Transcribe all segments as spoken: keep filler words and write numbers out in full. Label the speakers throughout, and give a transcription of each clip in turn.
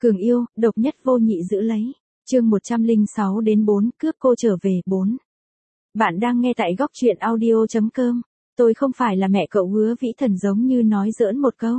Speaker 1: Cường yêu, độc nhất vô nhị giữ lấy. Chương một trăm lẻ sáu đến bốn, cướp cô trở về bốn. Bạn đang nghe tại góc truyện audio chấm com. Tôi không phải là mẹ cậu, Hứa Vĩ Thần giống như nói giỡn một câu.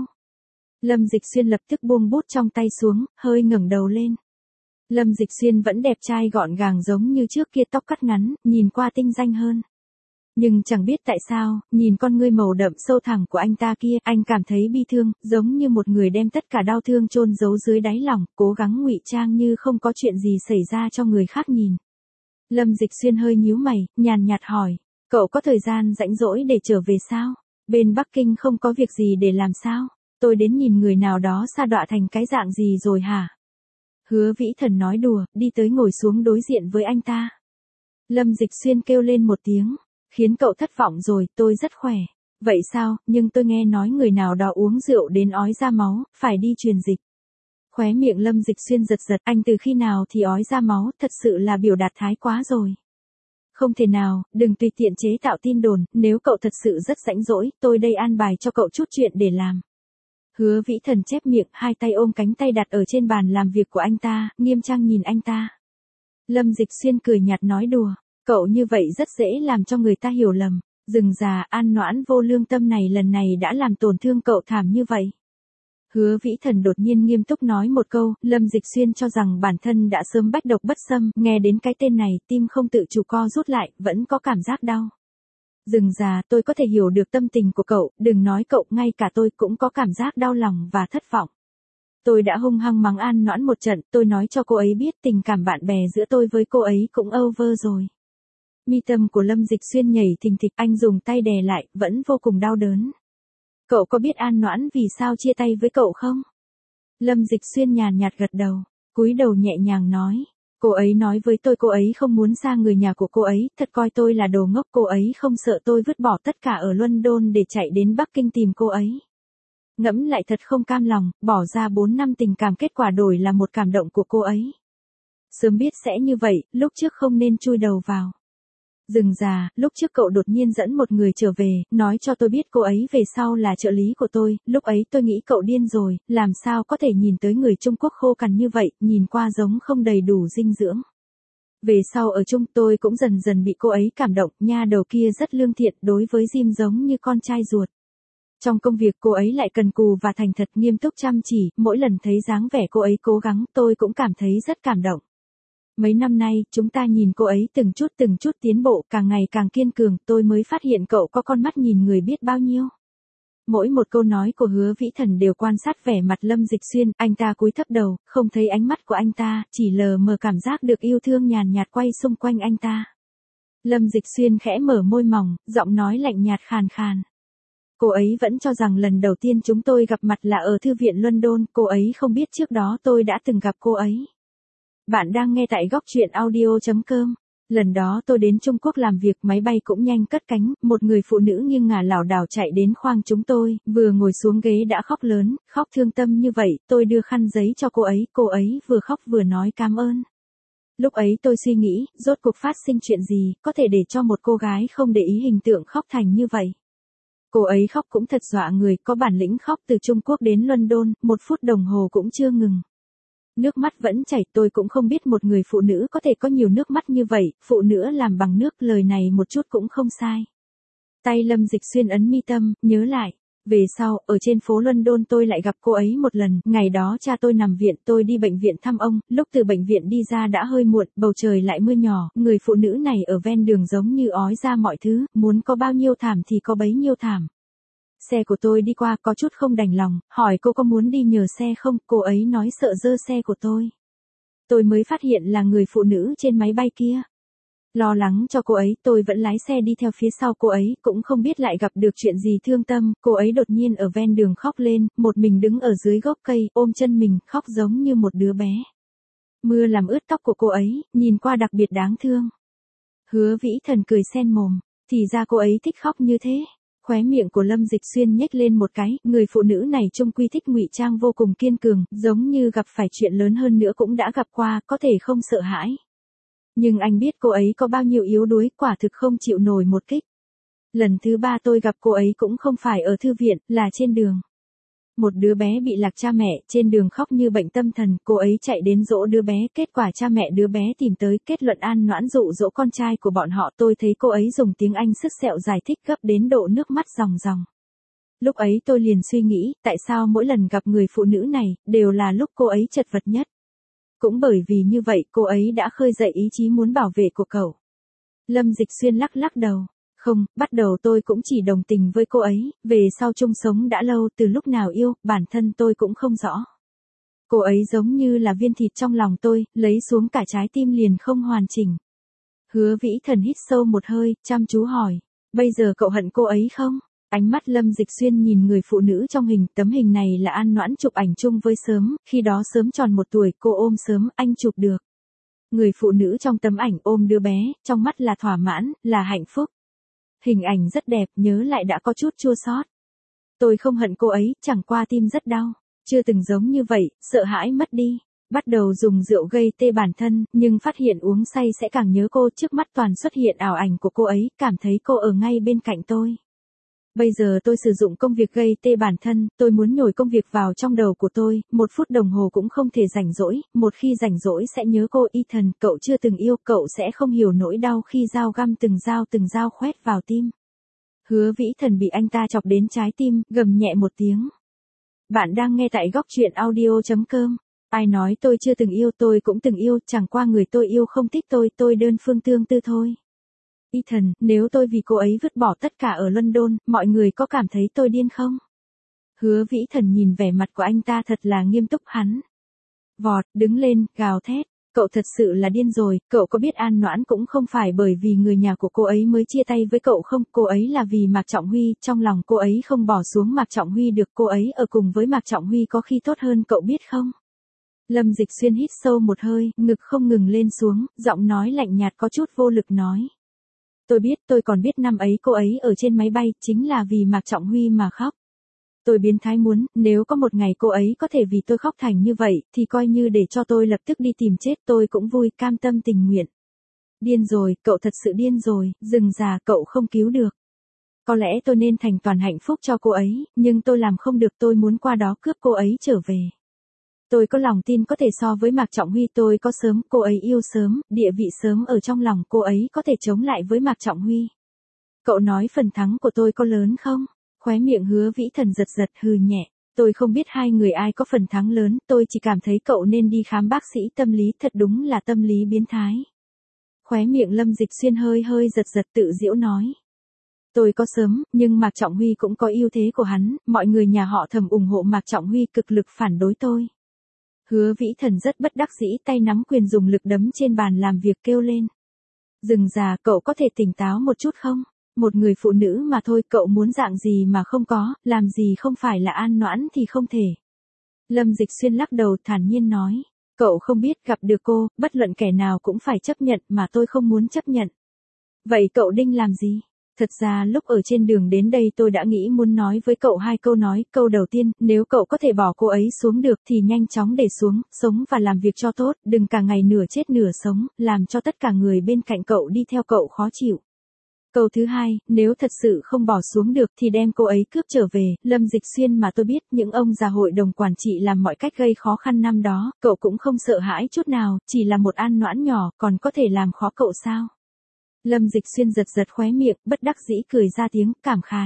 Speaker 1: Lâm Dịch Xuyên lập tức buông bút trong tay xuống, hơi ngẩng đầu lên. Lâm Dịch Xuyên vẫn đẹp trai gọn gàng giống như trước kia, tóc cắt ngắn, nhìn qua tinh danh hơn. Nhưng chẳng biết tại sao, nhìn con ngươi màu đậm sâu thẳm của anh ta kia, anh cảm thấy bi thương, giống như một người đem tất cả đau thương chôn giấu dưới đáy lòng, cố gắng ngụy trang như không có chuyện gì xảy ra cho người khác nhìn. Lâm Dịch Xuyên hơi nhíu mày, nhàn nhạt hỏi, cậu có thời gian rảnh rỗi để trở về sao? Bên Bắc Kinh không có việc gì để làm sao? Tôi đến nhìn người nào đó sa đọa thành cái dạng gì rồi hả? Hứa Vĩ Thần nói đùa, đi tới ngồi xuống đối diện với anh ta. Lâm Dịch Xuyên kêu lên một tiếng. Khiến cậu thất vọng rồi, tôi rất khỏe. Vậy sao, nhưng tôi nghe nói người nào đó uống rượu đến ói ra máu, phải đi truyền dịch. Khóe miệng Lâm Dịch Xuyên giật giật, anh từ khi nào thì ói ra máu, thật sự là biểu đạt thái quá rồi. Không thể nào, đừng tùy tiện chế tạo tin đồn, nếu cậu thật sự rất rảnh rỗi, tôi đây an bài cho cậu chút chuyện để làm. Hứa Vĩ Thần chép miệng, hai tay ôm cánh tay đặt ở trên bàn làm việc của anh ta, nghiêm trang nhìn anh ta. Lâm Dịch Xuyên cười nhạt nói đùa. Cậu như vậy rất dễ làm cho người ta hiểu lầm, rừng già An Noãn vô lương tâm này lần này đã làm tổn thương cậu thảm như vậy. Hứa Vĩ Thần đột nhiên nghiêm túc nói một câu, Lâm Dịch Xuyên cho rằng bản thân đã sớm bách độc bất xâm, nghe đến cái tên này, tim không tự chủ co rút lại, vẫn có cảm giác đau. Rừng già, tôi có thể hiểu được tâm tình của cậu, đừng nói cậu, ngay cả tôi cũng có cảm giác đau lòng và thất vọng. Tôi đã hung hăng mắng An Noãn một trận, tôi nói cho cô ấy biết tình cảm bạn bè giữa tôi với cô ấy cũng over rồi. Mi tâm của Lâm Dịch Xuyên nhảy thình thịch, anh dùng tay đè lại, vẫn vô cùng đau đớn. Cậu có biết An Noãn vì sao chia tay với cậu không? Lâm Dịch Xuyên nhàn nhạt gật đầu, cúi đầu nhẹ nhàng nói. Cô ấy nói với tôi cô ấy không muốn xa người nhà của cô ấy, thật coi tôi là đồ ngốc, cô ấy không sợ tôi vứt bỏ tất cả ở London để chạy đến Bắc Kinh tìm cô ấy. Ngẫm lại thật không cam lòng, bỏ ra bốn năm tình cảm kết quả đổi là một cảm động của cô ấy. Sớm biết sẽ như vậy, lúc trước không nên chui đầu vào. Rừng già, lúc trước cậu đột nhiên dẫn một người trở về, nói cho tôi biết cô ấy về sau là trợ lý của tôi, lúc ấy tôi nghĩ cậu điên rồi, làm sao có thể nhìn tới người Trung Quốc khô cằn như vậy, nhìn qua giống không đầy đủ dinh dưỡng. Về sau ở chung tôi cũng dần dần bị cô ấy cảm động, nha đầu kia rất lương thiện, đối với Jim giống như con trai ruột. Trong công việc cô ấy lại cần cù và thành thật, nghiêm túc chăm chỉ, mỗi lần thấy dáng vẻ cô ấy cố gắng tôi cũng cảm thấy rất cảm động. Mấy năm nay, chúng ta nhìn cô ấy từng chút từng chút tiến bộ, càng ngày càng kiên cường, tôi mới phát hiện cậu có con mắt nhìn người biết bao nhiêu. Mỗi một câu nói của Hứa Vĩ Thần đều quan sát vẻ mặt Lâm Dịch Xuyên, anh ta cúi thấp đầu, không thấy ánh mắt của anh ta, chỉ lờ mờ cảm giác được yêu thương nhàn nhạt quay xung quanh anh ta. Lâm Dịch Xuyên khẽ mở môi mỏng, giọng nói lạnh nhạt khàn khàn. Cô ấy vẫn cho rằng lần đầu tiên chúng tôi gặp mặt là ở thư viện London, cô ấy không biết trước đó tôi đã từng gặp cô ấy. Bạn đang nghe tại góc truyện audio chấm com. Lần đó tôi đến Trung Quốc làm việc, máy bay cũng nhanh cất cánh, một người phụ nữ nghiêng ngả lảo đảo chạy đến khoang chúng tôi, vừa ngồi xuống ghế đã khóc lớn, khóc thương tâm như vậy, tôi đưa khăn giấy cho cô ấy, cô ấy vừa khóc vừa nói cảm ơn. Lúc ấy tôi suy nghĩ, rốt cuộc phát sinh chuyện gì, có thể để cho một cô gái không để ý hình tượng khóc thành như vậy. Cô ấy khóc cũng thật dọa người, có bản lĩnh khóc từ Trung Quốc đến London, một phút đồng hồ cũng chưa ngừng. Nước mắt vẫn chảy, tôi cũng không biết một người phụ nữ có thể có nhiều nước mắt như vậy, phụ nữ làm bằng nước, lời này một chút cũng không sai. Tay Lâm Dịch Xuyên ấn mi tâm, nhớ lại. Về sau, ở trên phố London tôi lại gặp cô ấy một lần, ngày đó cha tôi nằm viện, tôi đi bệnh viện thăm ông, lúc từ bệnh viện đi ra đã hơi muộn, bầu trời lại mưa nhỏ, người phụ nữ này ở ven đường giống như ói ra mọi thứ, muốn có bao nhiêu thảm thì có bấy nhiêu thảm. Xe của tôi đi qua có chút không đành lòng, hỏi cô có muốn đi nhờ xe không, cô ấy nói sợ dơ xe của tôi. Tôi mới phát hiện là người phụ nữ trên máy bay kia. Lo lắng cho cô ấy, tôi vẫn lái xe đi theo phía sau cô ấy, cũng không biết lại gặp được chuyện gì thương tâm, cô ấy đột nhiên ở ven đường khóc lên, một mình đứng ở dưới gốc cây, ôm chân mình, khóc giống như một đứa bé. Mưa làm ướt tóc của cô ấy, nhìn qua đặc biệt đáng thương. Hứa Vĩ Thần cười sen mồm, thì ra cô ấy thích khóc như thế. Khóe miệng của Lâm Dịch Xuyên nhếch lên một cái, người phụ nữ này chung quy thích ngụy trang vô cùng kiên cường, giống như gặp phải chuyện lớn hơn nữa cũng đã gặp qua, có thể không sợ hãi. Nhưng anh biết cô ấy có bao nhiêu yếu đuối, quả thực không chịu nổi một kích. Lần thứ ba tôi gặp cô ấy cũng không phải ở thư viện, là trên đường. Một đứa bé bị lạc cha mẹ, trên đường khóc như bệnh tâm thần, cô ấy chạy đến dỗ đứa bé, kết quả cha mẹ đứa bé tìm tới, kết luận An Noãn dụ dỗ con trai của bọn họ. Tôi thấy cô ấy dùng tiếng Anh sứt sẹo giải thích gấp đến độ nước mắt ròng ròng. Lúc ấy tôi liền suy nghĩ, tại sao mỗi lần gặp người phụ nữ này, đều là lúc cô ấy chật vật nhất. Cũng bởi vì như vậy, cô ấy đã khơi dậy ý chí muốn bảo vệ của cậu. Lâm Dịch Xuyên lắc lắc đầu. Không, bắt đầu tôi cũng chỉ đồng tình với cô ấy, về sau chung sống đã lâu, từ lúc nào yêu, bản thân tôi cũng không rõ. Cô ấy giống như là viên thịt trong lòng tôi, lấy xuống cả trái tim liền không hoàn chỉnh. Hứa Vĩ Thần hít sâu một hơi, chăm chú hỏi, bây giờ cậu hận cô ấy không? Ánh mắt Lâm Dịch Xuyên nhìn người phụ nữ trong hình, tấm hình này là An Noãn chụp ảnh chung với Sớm, khi đó Sớm tròn một tuổi, cô ôm Sớm, anh chụp được. Người phụ nữ trong tấm ảnh ôm đứa bé, trong mắt là thỏa mãn, là hạnh phúc. Hình ảnh rất đẹp, nhớ lại đã có chút chua xót. Tôi không hận cô ấy, chẳng qua tim rất đau. Chưa từng giống như vậy, sợ hãi mất đi. Bắt đầu dùng rượu gây tê bản thân, nhưng phát hiện uống say sẽ càng nhớ cô. Trước mắt toàn xuất hiện ảo ảnh của cô ấy, cảm thấy cô ở ngay bên cạnh tôi. Bây giờ tôi sử dụng công việc gây tê bản thân, tôi muốn nhồi công việc vào trong đầu của tôi, một phút đồng hồ cũng không thể rảnh rỗi, một khi rảnh rỗi sẽ nhớ cô. Ethan, cậu chưa từng yêu, cậu sẽ không hiểu nỗi đau khi dao găm từng dao từng dao khoét vào tim. Hứa Vĩ Thần bị anh ta chọc đến trái tim, gầm nhẹ một tiếng. Bạn đang nghe tại góc truyện audio chấm com. Ai nói tôi chưa từng yêu, tôi cũng từng yêu, chẳng qua người tôi yêu không thích tôi, tôi đơn phương tương tư thôi. Ethan, nếu tôi vì cô ấy vứt bỏ tất cả ở London, mọi người có cảm thấy tôi điên không? Hứa Vĩ Thần nhìn vẻ mặt của anh ta thật là nghiêm túc. Hắn vọt, đứng lên, gào thét. Cậu thật sự là điên rồi, cậu có biết An Noãn cũng không phải bởi vì người nhà của cô ấy mới chia tay với cậu không? Cô ấy là vì Mạc Trọng Huy, trong lòng cô ấy không bỏ xuống Mạc Trọng Huy được, cô ấy ở cùng với Mạc Trọng Huy có khi tốt hơn, cậu biết không? Lâm Dịch Xuyên hít sâu một hơi, ngực không ngừng lên xuống, giọng nói lạnh nhạt có chút vô lực nói. Tôi biết, tôi còn biết năm ấy cô ấy ở trên máy bay, chính là vì Mạc Trọng Huy mà khóc. Tôi biến thái muốn, nếu có một ngày cô ấy có thể vì tôi khóc thành như vậy, thì coi như để cho tôi lập tức đi tìm chết tôi cũng vui, cam tâm tình nguyện. Điên rồi, cậu thật sự điên rồi, rừng già, cậu không cứu được. Có lẽ tôi nên thành toàn hạnh phúc cho cô ấy, nhưng tôi làm không được, tôi muốn qua đó cướp cô ấy trở về. Tôi có lòng tin có thể so với Mạc Trọng Huy, tôi có Sớm, cô ấy yêu Sớm, địa vị Sớm ở trong lòng cô ấy có thể chống lại với Mạc Trọng Huy. Cậu nói phần thắng của tôi có lớn không? Khóe miệng Hứa Vĩ Thần giật giật, hừ nhẹ. Tôi không biết hai người ai có phần thắng lớn, tôi chỉ cảm thấy cậu nên đi khám bác sĩ tâm lý, thật đúng là tâm lý biến thái. Khóe miệng Lâm Dịch Xuyên hơi hơi giật giật, tự giễu nói. Tôi có Sớm, nhưng Mạc Trọng Huy cũng có ưu thế của hắn, mọi người nhà họ Thẩm ủng hộ Mạc Trọng Huy, cực lực phản đối tôi. Hứa Vĩ Thần rất bất đắc dĩ, tay nắm quyền dùng lực đấm trên bàn làm việc, kêu lên. Rừng già, cậu có thể tỉnh táo một chút không? Một người phụ nữ mà thôi, cậu muốn dạng gì mà không có, làm gì không phải là An Noãn thì không thể. Lâm Dịch Xuyên lắc đầu thản nhiên nói. Cậu không biết, gặp được cô, bất luận kẻ nào cũng phải chấp nhận, mà tôi không muốn chấp nhận. Vậy cậu định làm gì? Thật ra lúc ở trên đường đến đây tôi đã nghĩ muốn nói với cậu hai câu nói. Câu đầu tiên, nếu cậu có thể bỏ cô ấy xuống được thì nhanh chóng để xuống, sống và làm việc cho tốt, đừng cả ngày nửa chết nửa sống, làm cho tất cả người bên cạnh cậu đi theo cậu khó chịu. Câu thứ hai, nếu thật sự không bỏ xuống được thì đem cô ấy cướp trở về. Lâm Dịch Xuyên, mà tôi biết những ông già hội đồng quản trị làm mọi cách gây khó khăn năm đó, cậu cũng không sợ hãi chút nào, chỉ là một An Noãn nhỏ, còn có thể làm khó cậu sao? Lâm Dịch Xuyên giật giật khóe miệng, bất đắc dĩ cười ra tiếng, cảm khái.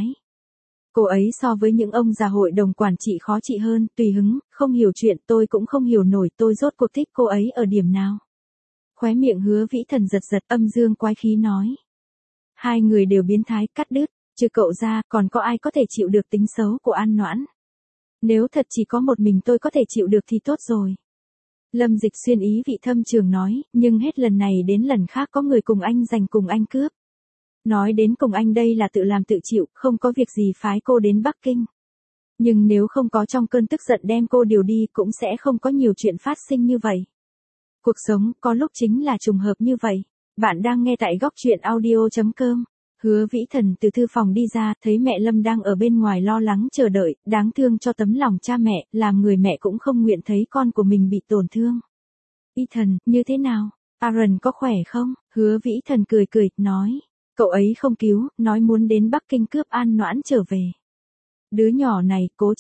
Speaker 1: Cô ấy so với những ông già hội đồng quản trị khó trị hơn, tùy hứng, không hiểu chuyện, tôi cũng không hiểu nổi, tôi rốt cuộc thích cô ấy ở điểm nào. Khóe miệng Hứa Vĩ Thần giật giật, âm dương quái khí nói. Hai người đều biến thái, cắt đứt, trừ cậu ra, còn có ai có thể chịu được tính xấu của An Noãn? Nếu thật chỉ có một mình tôi có thể chịu được thì tốt rồi. Lâm Dịch Xuyên ý vị thâm trường nói, nhưng hết lần này đến lần khác có người cùng anh giành cùng anh cướp. Nói đến cùng anh đây là tự làm tự chịu, không có việc gì phái cô đến Bắc Kinh. Nhưng nếu không có trong cơn tức giận đem cô điều đi cũng sẽ không có nhiều chuyện phát sinh như vậy. Cuộc sống có lúc chính là trùng hợp như vậy. Bạn đang nghe tại góc truyện audio chấm com. Hứa Vĩ Thần từ thư phòng đi ra, thấy mẹ Lâm đang ở bên ngoài lo lắng chờ đợi, đáng thương cho tấm lòng cha mẹ, làm người mẹ cũng không nguyện thấy con của mình bị tổn thương. Ethan, như thế nào? Aaron có khỏe không? Hứa Vĩ Thần cười cười, nói. Cậu ấy không cứu, nói muốn đến Bắc Kinh cướp An Noãn trở về. Đứa nhỏ này, cố chấp.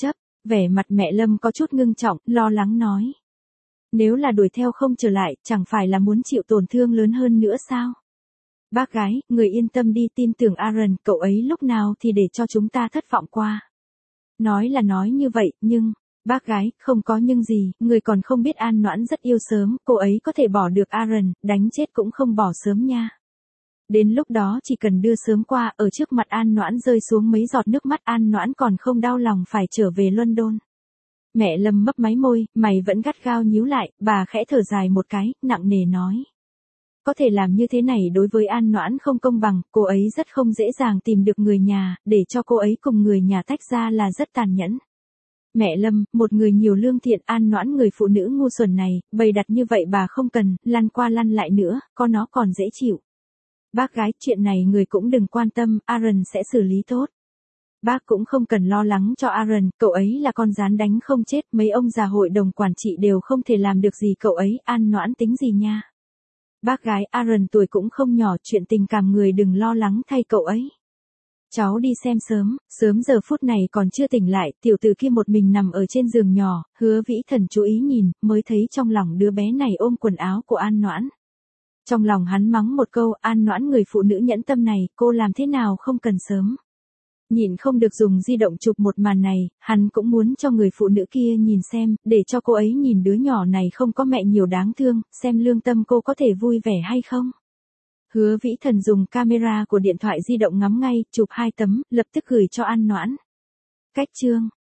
Speaker 1: Vẻ mặt mẹ Lâm có chút ngưng trọng, lo lắng nói. Nếu là đuổi theo không trở lại, chẳng phải là muốn chịu tổn thương lớn hơn nữa sao? Bác gái, người yên tâm đi, tin tưởng Aaron, cậu ấy lúc nào thì để cho chúng ta thất vọng qua. Nói là nói như vậy, nhưng, bác gái, không có nhưng gì, người còn không biết An Noãn rất yêu sớm, cô ấy có thể bỏ được Aaron, đánh chết cũng không bỏ sớm nha. Đến lúc đó chỉ cần đưa sớm qua, ở trước mặt An Noãn rơi xuống mấy giọt nước mắt, An Noãn còn không đau lòng phải trở về London. Mẹ Lâm mấp máy môi, mày vẫn gắt gao nhíu lại, bà khẽ thở dài một cái, nặng nề nói. Có thể làm như thế này đối với An Noãn không công bằng, cô ấy rất không dễ dàng tìm được người nhà, để cho cô ấy cùng người nhà tách ra là rất tàn nhẫn. Mẹ Lâm, một người nhiều lương thiện, An Noãn người phụ nữ ngu xuẩn này, bày đặt như vậy bà không cần, lăn qua lăn lại nữa, có nó còn dễ chịu. Bác gái, chuyện này người cũng đừng quan tâm, Aaron sẽ xử lý tốt. Bác cũng không cần lo lắng cho Aaron, cậu ấy là con rán đánh không chết, mấy ông già hội đồng quản trị đều không thể làm được gì cậu ấy, An Noãn tính gì nha. Bác gái, Aaron tuổi cũng không nhỏ, chuyện tình cảm người đừng lo lắng thay cậu ấy. Cháu đi xem sớm, sớm giờ phút này còn chưa tỉnh lại, tiểu tử kia một mình nằm ở trên giường nhỏ, Hứa Vĩ Thần chú ý nhìn, mới thấy trong lòng đứa bé này ôm quần áo của An Noãn. Trong lòng hắn mắng một câu, An Noãn người phụ nữ nhẫn tâm này, cô làm thế nào không cần sớm. Nhìn không được dùng di động chụp một màn này, hắn cũng muốn cho người phụ nữ kia nhìn xem, để cho cô ấy nhìn đứa nhỏ này không có mẹ nhiều đáng thương, xem lương tâm cô có thể vui vẻ hay không. Hứa Vĩ Thần dùng camera của điện thoại di động ngắm ngay, chụp hai tấm, lập tức gửi cho An Noãn. Cách chương